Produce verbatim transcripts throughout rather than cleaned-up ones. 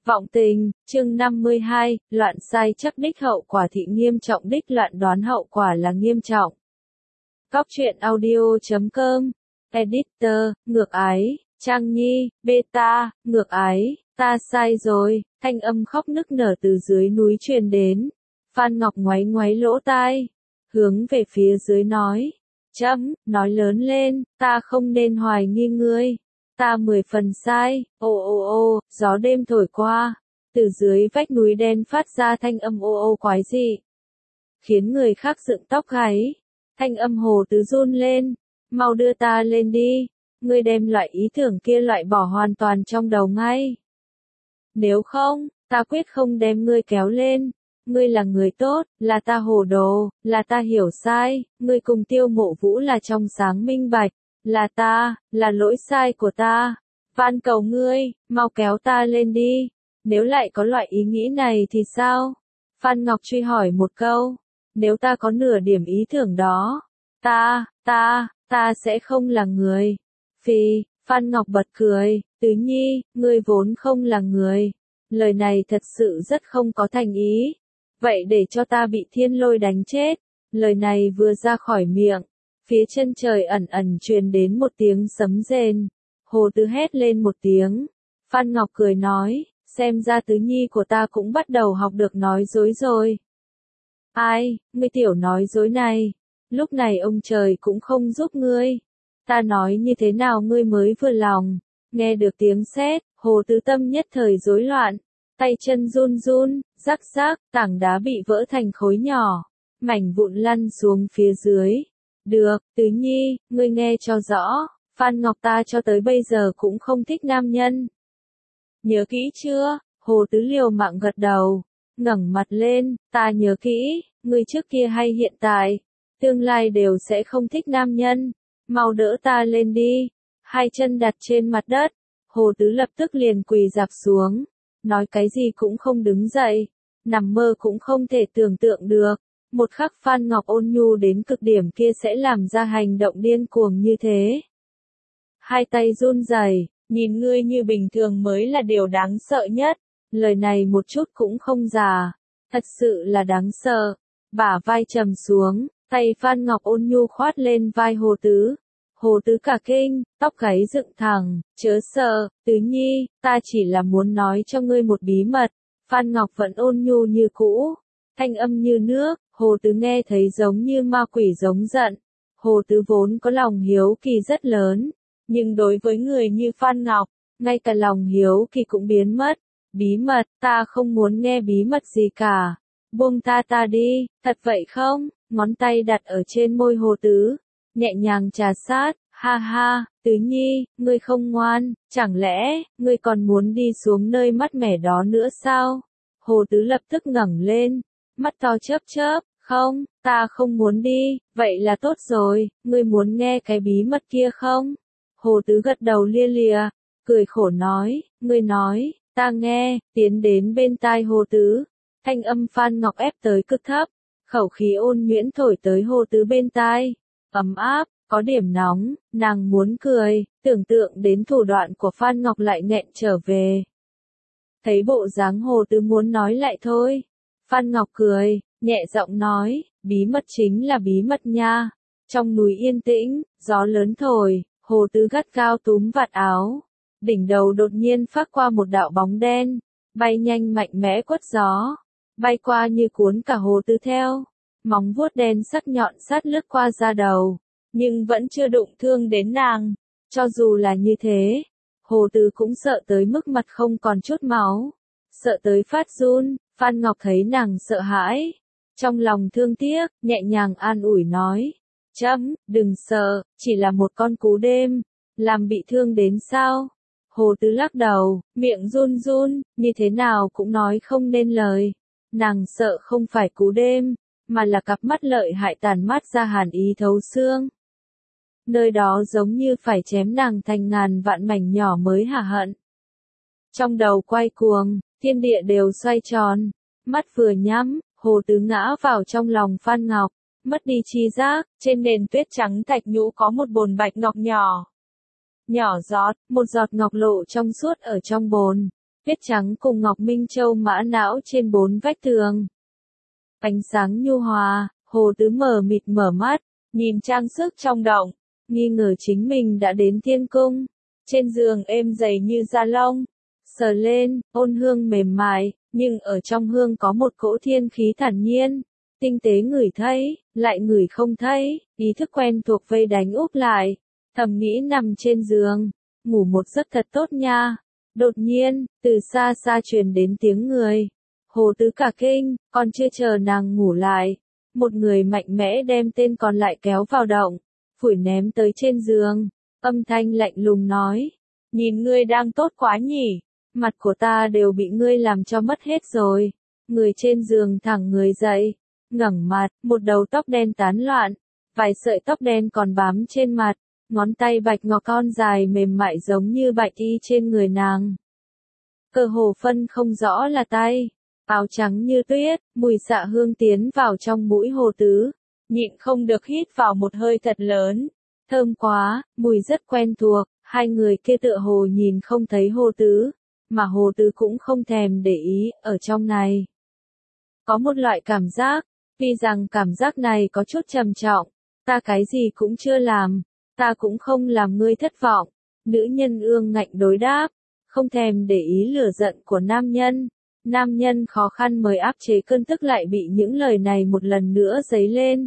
Vọng tình, chương năm mươi hai, loạn sai chắc đích hậu quả thị nghiêm trọng đích loạn đoán hậu quả là nghiêm trọng. Góc truyện audio chấm com, Editor, ngược ái, Trang Nhi, Beta, ngược ái, ta sai rồi, thanh âm khóc nức nở từ dưới núi truyền đến. Phan Ngọc ngoáy ngoáy lỗ tai, hướng về phía dưới nói, chấm, nói lớn lên, ta không nên hoài nghi ngươi. Ta mười phần sai, ô ô ô, gió đêm thổi qua, từ dưới vách núi đen phát ra thanh âm ô ô quái dị, khiến người khác dựng tóc gáy. Thanh âm Hồ Tứ run lên, mau đưa ta lên đi, ngươi đem loại ý tưởng kia loại bỏ hoàn toàn trong đầu ngay. Nếu không, ta quyết không đem ngươi kéo lên. Ngươi là người tốt, là ta hồ đồ, là ta hiểu sai, ngươi cùng Tiêu Mộ Vũ là trong sáng minh bạch. Là ta, là lỗi sai của ta. Van cầu ngươi, mau kéo ta lên đi. Nếu lại có loại ý nghĩ này thì sao? Phan Ngọc truy hỏi một câu. Nếu ta có nửa điểm ý tưởng đó, ta, ta, ta sẽ không là người. Phi, Phan Ngọc bật cười, Tứ Nhi, ngươi vốn không là người. Lời này thật sự rất không có thành ý. Vậy để cho ta bị thiên lôi đánh chết. Lời này vừa ra khỏi miệng. Phía chân trời ẩn ẩn truyền đến một tiếng sấm rền. Hồ Tứ hét lên một tiếng. Phan Ngọc cười nói, xem ra Tứ Nhi của ta cũng bắt đầu học được nói dối rồi. Ai, ngươi tiểu nói dối này. Lúc này ông trời cũng không giúp ngươi. Ta nói như thế nào ngươi mới vừa lòng. Nghe được tiếng sét, Hồ Tứ tâm nhất thời rối loạn. Tay chân run run, rắc rắc, tảng đá bị vỡ thành khối nhỏ. Mảnh vụn lăn xuống phía dưới. Được, Tứ Nhi, ngươi nghe cho rõ, Phan Ngọc ta cho tới bây giờ cũng không thích nam nhân. Nhớ kỹ chưa? Hồ Tứ liều mạng gật đầu, ngẩng mặt lên, ta nhớ kỹ, ngươi trước kia hay hiện tại, tương lai đều sẽ không thích nam nhân. Mau đỡ ta lên đi. Hai chân đặt trên mặt đất, Hồ Tứ lập tức liền quỳ rạp xuống, nói cái gì cũng không đứng dậy, nằm mơ cũng không thể tưởng tượng được. Một khắc Phan Ngọc ôn nhu đến cực điểm kia sẽ làm ra hành động điên cuồng như thế. Hai tay run rẩy, nhìn ngươi như bình thường mới là điều đáng sợ nhất. Lời này một chút cũng không già, thật sự là đáng sợ. Bả vai trầm xuống, tay Phan Ngọc ôn nhu khoát lên vai Hồ Tứ. Hồ Tứ cả kinh, tóc gáy dựng thẳng, chớ sợ, Tứ Nhi, ta chỉ là muốn nói cho ngươi một bí mật. Phan Ngọc vẫn ôn nhu như cũ, thanh âm như nước. Hồ Tứ nghe thấy giống như ma quỷ giống giận. Hồ Tứ vốn có lòng hiếu kỳ rất lớn, nhưng đối với người như Phan Ngọc, ngay cả lòng hiếu kỳ cũng biến mất. Bí mật, ta không muốn nghe bí mật gì cả. Buông ta ta đi, thật vậy không? Ngón tay đặt ở trên môi Hồ Tứ, nhẹ nhàng trà sát, ha ha, Tứ Nhi, ngươi không ngoan, chẳng lẽ, ngươi còn muốn đi xuống nơi mát mẻ đó nữa sao? Hồ Tứ lập tức ngẩng lên. Mắt to chớp chớp, không, ta không muốn đi, vậy là tốt rồi, ngươi muốn nghe cái bí mật kia không? Hồ Tứ gật đầu lia lịa, cười khổ nói, ngươi nói, ta nghe, tiến đến bên tai Hồ Tứ, thanh âm Phan Ngọc ép tới cực thấp, khẩu khí ôn nhuyễn thổi tới Hồ Tứ bên tai, ấm áp, có điểm nóng, nàng muốn cười, tưởng tượng đến thủ đoạn của Phan Ngọc lại nghẹn trở về. Thấy bộ dáng Hồ Tứ muốn nói lại thôi. Phan Ngọc cười, nhẹ giọng nói, bí mật chính là bí mật nha. Trong núi yên tĩnh, gió lớn thổi, Hồ Tứ gắt gao túm vạt áo. Đỉnh đầu đột nhiên phát qua một đạo bóng đen, bay nhanh mạnh mẽ quất gió, bay qua như cuốn cả Hồ Tứ theo. Móng vuốt đen sắc nhọn sát lướt qua da đầu, nhưng vẫn chưa đụng thương đến nàng. Cho dù là như thế, Hồ Tứ cũng sợ tới mức mặt không còn chút máu, sợ tới phát run. Phan Ngọc thấy nàng sợ hãi, trong lòng thương tiếc, nhẹ nhàng an ủi nói, chấm, đừng sợ, chỉ là một con cú đêm, làm bị thương đến sao? Hồ Tứ lắc đầu, miệng run run, như thế nào cũng nói không nên lời. Nàng sợ không phải cú đêm, mà là cặp mắt lợi hại tàn mát ra hàn ý thấu xương. Nơi đó giống như phải chém nàng thành ngàn vạn mảnh nhỏ mới hả hận. Trong đầu quay cuồng, thiên địa đều xoay tròn, mắt vừa nhắm, Hồ Tứ ngã vào trong lòng Phan Ngọc, mất đi chi giác, trên nền tuyết trắng thạch nhũ có một bồn bạch ngọc nhỏ. Nhỏ giọt, một giọt ngọc lộ trong suốt ở trong bồn, Tuyết trắng cùng ngọc minh châu mã não trên bốn vách tường. Ánh sáng nhu hòa, Hồ Tứ mờ mịt mở mắt, nhìn trang sức trong động, nghi ngờ chính mình đã đến thiên cung. Trên giường êm dày như da lông, sờ lên, ôn hương mềm mại, nhưng ở trong hương có một cỗ thiên khí thản nhiên. Tinh tế ngửi thấy, lại ngửi không thấy, ý thức quen thuộc vây đánh úp lại, thầm nghĩ nằm trên giường, ngủ một giấc thật tốt nha. Đột nhiên, từ xa xa truyền đến tiếng người. Hồ Tứ cả kinh, còn chưa chờ nàng ngủ lại. Một người mạnh mẽ đem tên còn lại kéo vào động, phủi ném tới trên giường. Âm thanh lạnh lùng nói, nhìn ngươi đang tốt quá nhỉ, mặt của ta đều bị ngươi làm cho mất hết rồi. Người trên giường thẳng người dậy, ngẩng mặt, một đầu tóc đen tán loạn, vài sợi tóc đen còn bám trên mặt, ngón tay bạch ngọc con dài mềm mại giống như bạch y trên người nàng. Cơ hồ phân không rõ là tay, áo trắng như tuyết, mùi xạ hương tiến vào trong mũi Hồ Tứ, nhịn không được hít vào một hơi thật lớn. Thơm quá, mùi rất quen thuộc, hai người kia tựa hồ nhìn không thấy Hồ Tứ, mà Hồ Tứ cũng không thèm để ý, ở trong này. Có một loại cảm giác, tuy rằng cảm giác này có chút trầm trọng, ta cái gì cũng chưa làm, ta cũng không làm ngươi thất vọng. Nữ nhân ương ngạnh đối đáp, không thèm để ý lửa giận của nam nhân. Nam nhân khó khăn mới áp chế cơn tức lại bị những lời này một lần nữa dấy lên.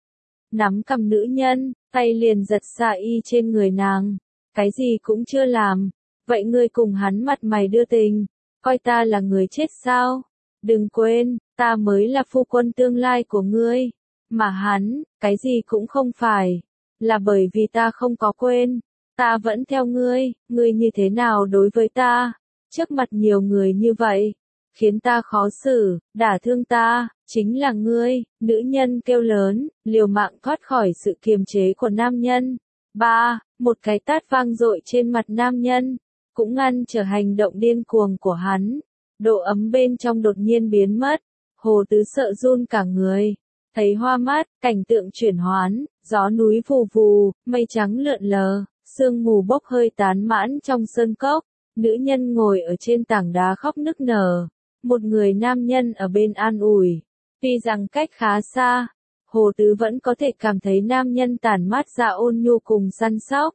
Nắm cầm nữ nhân, tay liền giật xà y trên người nàng. Cái gì cũng chưa làm, vậy ngươi cùng hắn mặt mày đưa tình, coi ta là người chết sao? Đừng quên, ta mới là phu quân tương lai của ngươi, mà hắn, cái gì cũng không phải, là bởi vì ta không có quên, ta vẫn theo ngươi, ngươi như thế nào đối với ta, trước mặt nhiều người như vậy, khiến ta khó xử, đả thương ta, chính là ngươi. Nữ nhân kêu lớn, liều mạng thoát khỏi sự kiềm chế của nam nhân. Ba, một cái tát vang dội trên mặt nam nhân, cũng ngăn trở hành động điên cuồng của hắn. Độ ấm bên trong đột nhiên biến mất, Hồ Tứ sợ run cả người, thấy hoa mắt, cảnh tượng chuyển hoán, gió núi vù vù, mây trắng lượn lờ, sương mù bốc hơi tán mãn trong sơn cốc. Nữ nhân ngồi ở trên tảng đá khóc nức nở, một người nam nhân ở bên an ủi. Tuy rằng cách khá xa, Hồ Tứ vẫn có thể cảm thấy nam nhân tản mát ra ôn nhu cùng săn sóc.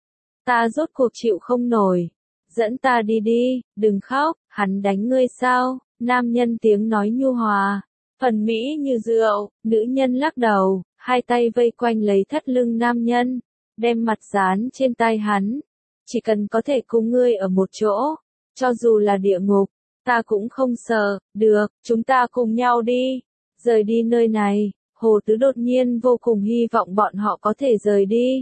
Ta rốt cuộc chịu không nổi, dẫn ta đi đi, đừng khóc, hắn đánh ngươi sao? Nam nhân tiếng nói nhu hòa, phần mỹ như rượu. Nữ nhân lắc đầu, hai tay vây quanh lấy thắt lưng nam nhân, đem mặt dán trên tay hắn. Chỉ cần có thể cùng ngươi ở một chỗ, cho dù là địa ngục, ta cũng không sợ. Được, chúng ta cùng nhau đi, rời đi nơi này. Hồ Tứ đột nhiên vô cùng hy vọng bọn họ có thể rời đi.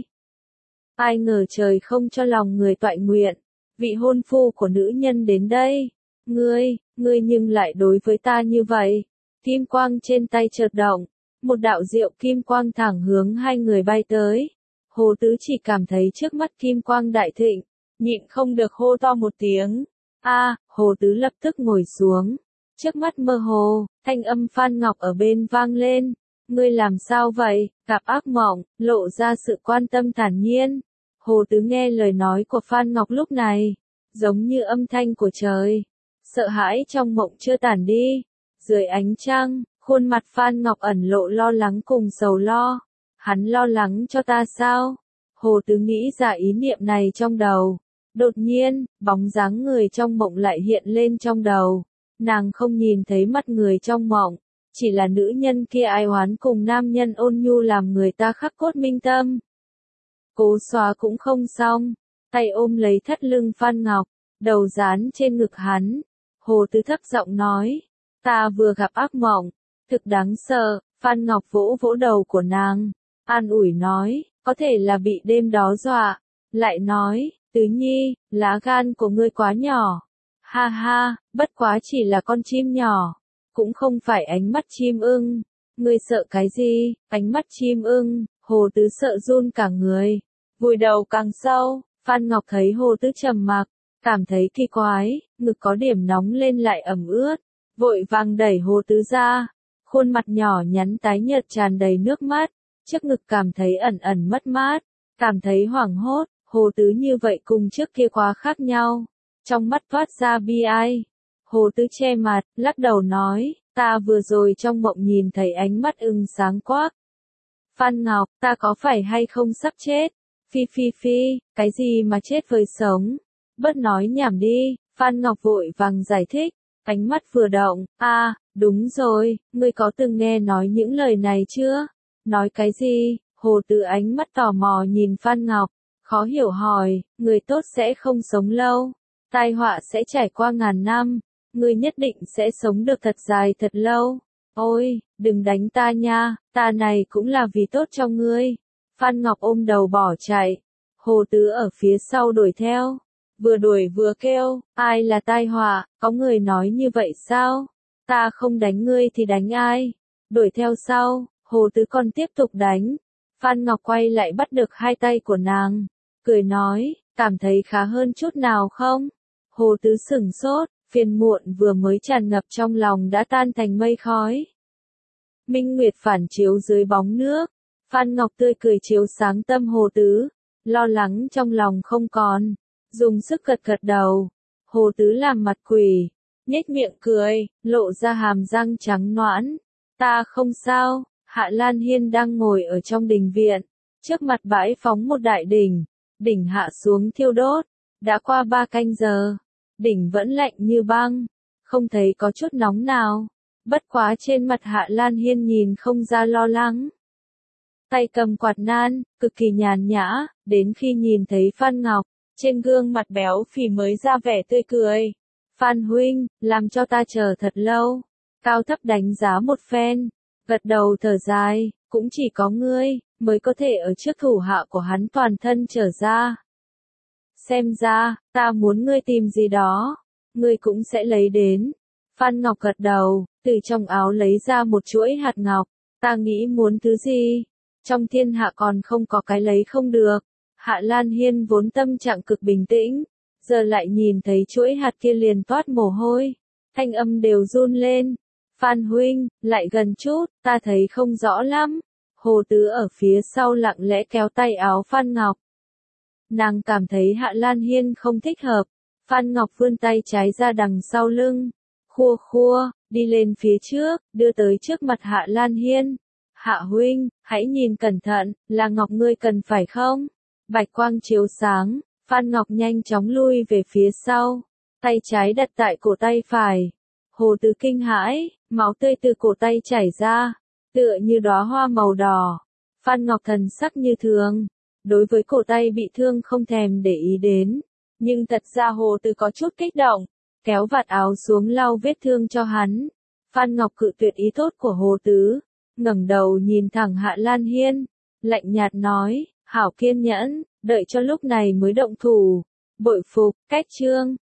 Ai ngờ trời không cho lòng người toại nguyện, vị hôn phu của nữ nhân đến đây. Ngươi, ngươi nhưng lại đối với ta như vậy. Kim quang trên tay chợt động, một đạo diệu kim quang thẳng hướng hai người bay tới. Hồ Tứ chỉ cảm thấy trước mắt kim quang đại thịnh, nhịn không được hô to một tiếng. A, Hồ Tứ lập tức ngồi xuống. Trước mắt mơ hồ, thanh âm Phan Ngọc ở bên vang lên. Ngươi làm sao vậy? Gặp ác mộng, lộ ra sự quan tâm thản nhiên. Hồ Tứ nghe lời nói của Phan Ngọc lúc này, giống như âm thanh của trời. Sợ hãi trong mộng chưa tản đi. Dưới ánh trăng, khuôn mặt Phan Ngọc ẩn lộ lo lắng cùng sầu lo. Hắn lo lắng cho ta sao? Hồ Tứ nghĩ ra ý niệm này trong đầu. Đột nhiên, bóng dáng người trong mộng lại hiện lên trong đầu. Nàng không nhìn thấy mắt người trong mộng, chỉ là nữ nhân kia ai oán cùng nam nhân ôn nhu làm người ta khắc cốt minh tâm. Cố xóa cũng không xong, tay ôm lấy thắt lưng Phan Ngọc, đầu dán trên ngực hắn. Hồ Tứ thấp giọng nói, ta vừa gặp ác mộng, thực đáng sợ. Phan Ngọc vỗ vỗ đầu của nàng, an ủi nói, có thể là bị đêm đó dọa. Lại nói, Tứ Nhi, lá gan của ngươi quá nhỏ. Ha ha, bất quá chỉ là con chim nhỏ, cũng không phải ánh mắt chim ưng. Ngươi sợ cái gì? Ánh mắt chim ưng. Hồ Tứ sợ run cả người, vùi đầu càng sâu. Phan Ngọc thấy Hồ Tứ trầm mặc, cảm thấy kỳ quái, ngực có điểm nóng lên lại ẩm ướt, vội vàng đẩy Hồ Tứ ra. Khuôn mặt nhỏ nhắn tái nhợt tràn đầy nước mắt, trước ngực cảm thấy ẩn ẩn mất mát, cảm thấy hoảng hốt. Hồ Tứ như vậy cùng trước kia quá khác nhau. trong mắt toát ra bi ai. Hồ Tứ che mặt, lắc đầu nói, ta vừa rồi trong mộng nhìn thấy ánh mắt ưng sáng quắc. Phan Ngọc, ta có phải hay không sắp chết? Phi phi phi, cái gì mà chết với sống? Bớt nói nhảm đi, Phan Ngọc vội vàng giải thích, ánh mắt vừa động, a, à, đúng rồi, ngươi có từng nghe nói những lời này chưa? Nói cái gì? Hồ Tứ ánh mắt tò mò nhìn Phan Ngọc, khó hiểu hỏi, người tốt sẽ không sống lâu, tai họa sẽ trải qua ngàn năm, ngươi nhất định sẽ sống được thật dài thật lâu. Ôi, đừng đánh ta nha, ta này cũng là vì tốt cho ngươi. Phan Ngọc ôm đầu bỏ chạy, Hồ Tứ ở phía sau đuổi theo, vừa đuổi vừa kêu, ai là tai họa, có người nói như vậy sao? Ta không đánh ngươi thì đánh ai? Đuổi theo sau, Hồ Tứ còn tiếp tục đánh. Phan Ngọc quay lại bắt được hai tay của nàng, cười nói, cảm thấy khá hơn chút nào không? Hồ Tứ sửng sốt, phiền muộn vừa mới tràn ngập trong lòng đã tan thành mây khói. Minh Nguyệt phản chiếu dưới bóng nước, Phan Ngọc tươi cười chiếu sáng tâm Hồ Tứ, lo lắng trong lòng không còn, dùng sức gật gật đầu. Hồ Tứ làm mặt quỷ, nhếch miệng cười, lộ ra hàm răng trắng nõn. Ta không sao. Hạ Lan Hiên đang ngồi ở trong đình viện, trước mặt bãi phóng một đại đỉnh, đỉnh hạ xuống thiêu đốt, đã qua ba canh giờ, đỉnh vẫn lạnh như băng, không thấy có chút nóng nào, bất quá trên mặt Hạ Lan Hiên nhìn không ra lo lắng. Tay cầm quạt nan, cực kỳ nhàn nhã, đến khi nhìn thấy Phan Ngọc, trên gương mặt béo phì mới ra vẻ tươi cười. Phan huynh, làm cho ta chờ thật lâu, cao thấp đánh giá một phen. Gật đầu thở dài, cũng chỉ có ngươi, mới có thể ở trước thủ hạ của hắn toàn thân trở ra. Xem ra, ta muốn ngươi tìm gì đó, ngươi cũng sẽ lấy đến. Phan Ngọc gật đầu, từ trong áo lấy ra một chuỗi hạt ngọc, ta nghĩ muốn thứ gì, trong thiên hạ còn không có cái lấy không được. Hạ Lan Hiên vốn tâm trạng cực bình tĩnh, giờ lại nhìn thấy chuỗi hạt kia liền toát mồ hôi, thanh âm đều run lên. Phan huynh, lại gần chút, ta thấy không rõ lắm. Hồ Tứ ở phía sau lặng lẽ kéo tay áo Phan Ngọc. Nàng cảm thấy Hạ Lan Hiên không thích hợp. Phan Ngọc vươn tay trái ra đằng sau lưng, khua khua, đi lên phía trước, đưa tới trước mặt Hạ Lan Hiên. Hạ huynh, hãy nhìn cẩn thận, là ngọc ngươi cần phải không? Bạch quang chiếu sáng, Phan Ngọc nhanh chóng lui về phía sau, tay trái đặt tại cổ tay phải. Hồ Tứ kinh hãi, máu tươi từ cổ tay chảy ra, tựa như đóa hoa màu đỏ. Phan Ngọc thần sắc như thường, đối với cổ tay bị thương không thèm để ý đến, nhưng thật ra Hồ Tứ có chút kích động, kéo vạt áo xuống lau vết thương cho hắn. Phan Ngọc cự tuyệt ý tốt của Hồ Tứ, ngẩng đầu nhìn thẳng Hạ Lan Hiên, lạnh nhạt nói, hảo kiên nhẫn, đợi cho lúc này mới động thủ. Bội phục, cách chương